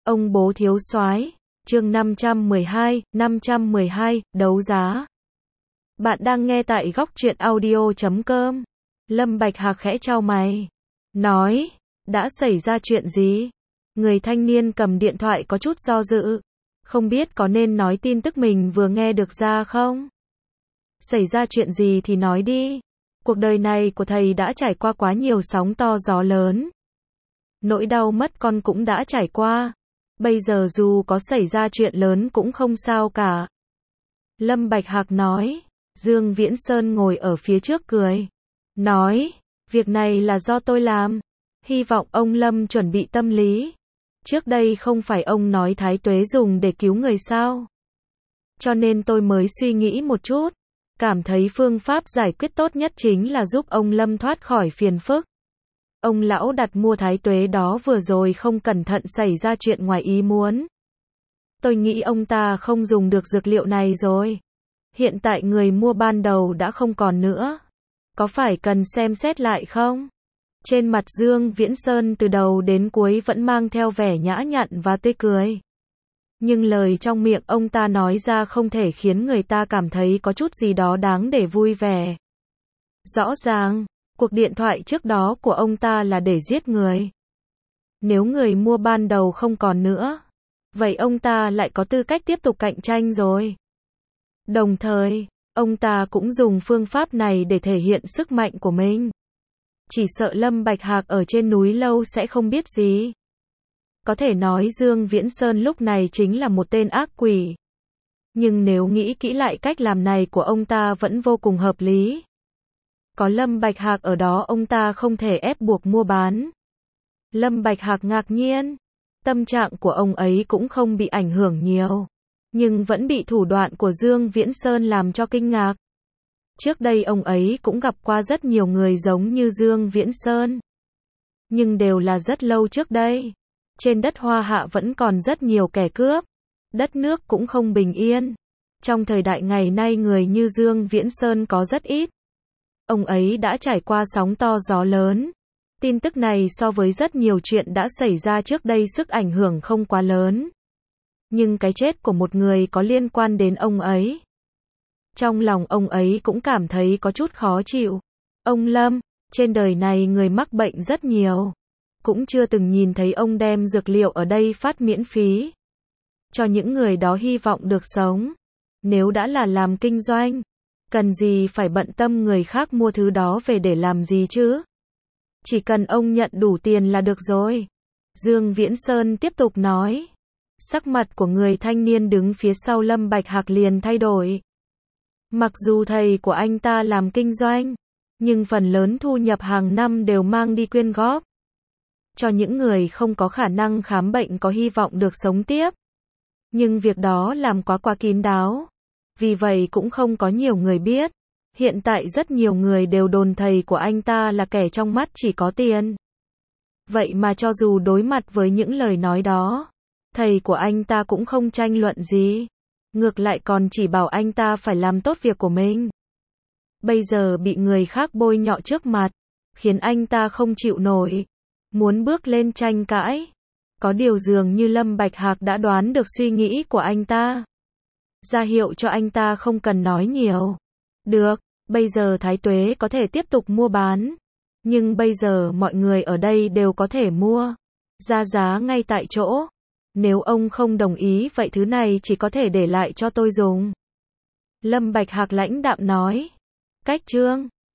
Ông bố thiếu soái, chương 512, đấu giá. Bạn đang nghe tại góc truyện audio.com. Lâm Bạch Hạc khẽ chau mày, nói, đã xảy ra chuyện gì? Người thanh niên cầm điện thoại có chút do dự, không biết có nên nói tin tức mình vừa nghe được ra không? Xảy ra chuyện gì thì nói đi. Cuộc đời này của thầy đã trải qua quá nhiều sóng to gió lớn. Nỗi đau mất con cũng đã trải qua. Bây giờ dù có xảy ra chuyện lớn cũng không sao cả. Lâm Bạch Hạc nói. Dương Viễn Sơn ngồi ở phía trước cười, nói, việc này là do tôi làm. Hy vọng ông Lâm chuẩn bị tâm lý. Trước đây không phải ông nói Thái Tuế dùng để cứu người sao? Cho nên tôi mới suy nghĩ một chút. Cảm thấy phương pháp giải quyết tốt nhất chính là giúp ông Lâm thoát khỏi phiền phức. Ông lão đặt mua Thái Tuế đó vừa rồi không cẩn thận xảy ra chuyện ngoài ý muốn. Tôi nghĩ ông ta không dùng được dược liệu này rồi. Hiện tại người mua ban đầu đã không còn nữa. Có phải cần xem xét lại không? Trên mặt Dương Viễn Sơn từ đầu đến cuối vẫn mang theo vẻ nhã nhặn và tươi cười. Nhưng lời trong miệng ông ta nói ra không thể khiến người ta cảm thấy có chút gì đó đáng để vui vẻ. Rõ ràng, cuộc điện thoại trước đó của ông ta là để giết người. Nếu người mua ban đầu không còn nữa, vậy ông ta lại có tư cách tiếp tục cạnh tranh rồi. Đồng thời, ông ta cũng dùng phương pháp này để thể hiện sức mạnh của mình. Chỉ sợ Lâm Bạch Hạc ở trên núi lâu sẽ không biết gì. Có thể nói Dương Viễn Sơn lúc này chính là một tên ác quỷ. Nhưng nếu nghĩ kỹ lại cách làm này của ông ta vẫn vô cùng hợp lý. Có Lâm Bạch Hạc ở đó ông ta không thể ép buộc mua bán. Lâm Bạch Hạc ngạc nhiên. Tâm trạng của ông ấy cũng không bị ảnh hưởng nhiều. Nhưng vẫn bị thủ đoạn của Dương Viễn Sơn làm cho kinh ngạc. Trước đây ông ấy cũng gặp qua rất nhiều người giống như Dương Viễn Sơn. Nhưng đều là rất lâu trước đây. Trên đất Hoa Hạ vẫn còn rất nhiều kẻ cướp. Đất nước cũng không bình yên. Trong thời đại ngày nay người như Dương Viễn Sơn có rất ít. Ông ấy đã trải qua sóng to gió lớn. Tin tức này so với rất nhiều chuyện đã xảy ra trước đây sức ảnh hưởng không quá lớn. Nhưng cái chết của một người có liên quan đến ông ấy. Trong lòng ông ấy cũng cảm thấy có chút khó chịu. Ông Lâm, trên đời này người mắc bệnh rất nhiều. Cũng chưa từng nhìn thấy ông đem dược liệu ở đây phát miễn phí. Cho những người đó hy vọng được sống. Nếu đã là làm kinh doanh, cần gì phải bận tâm người khác mua thứ đó về để làm gì chứ? Chỉ cần ông nhận đủ tiền là được rồi. Dương Viễn Sơn tiếp tục nói. Sắc mặt của người thanh niên đứng phía sau Lâm Bạch Hạc liền thay đổi. Mặc dù thầy của anh ta làm kinh doanh, nhưng phần lớn thu nhập hàng năm đều mang đi quyên góp. Cho những người không có khả năng khám bệnh có hy vọng được sống tiếp. Nhưng việc đó làm quá kín đáo. Vì vậy cũng không có nhiều người biết. Hiện tại rất nhiều người đều đồn thầy của anh ta là kẻ trong mắt chỉ có tiền. Vậy mà cho dù đối mặt với những lời nói đó, thầy của anh ta cũng không tranh luận gì. Ngược lại còn chỉ bảo anh ta phải làm tốt việc của mình. Bây giờ bị người khác bôi nhọ trước mặt, khiến anh ta không chịu nổi. Muốn bước lên tranh cãi. Có điều dường như Lâm Bạch Hạc đã đoán được suy nghĩ của anh ta. Ra hiệu cho anh ta không cần nói nhiều. Được, bây giờ Thái Tuế có thể tiếp tục mua bán. Nhưng bây giờ mọi người ở đây đều có thể mua. Ra giá ngay tại chỗ. Nếu ông không đồng ý vậy thứ này chỉ có thể để lại cho tôi dùng. Lâm Bạch Hạc lãnh đạm nói. Cách chương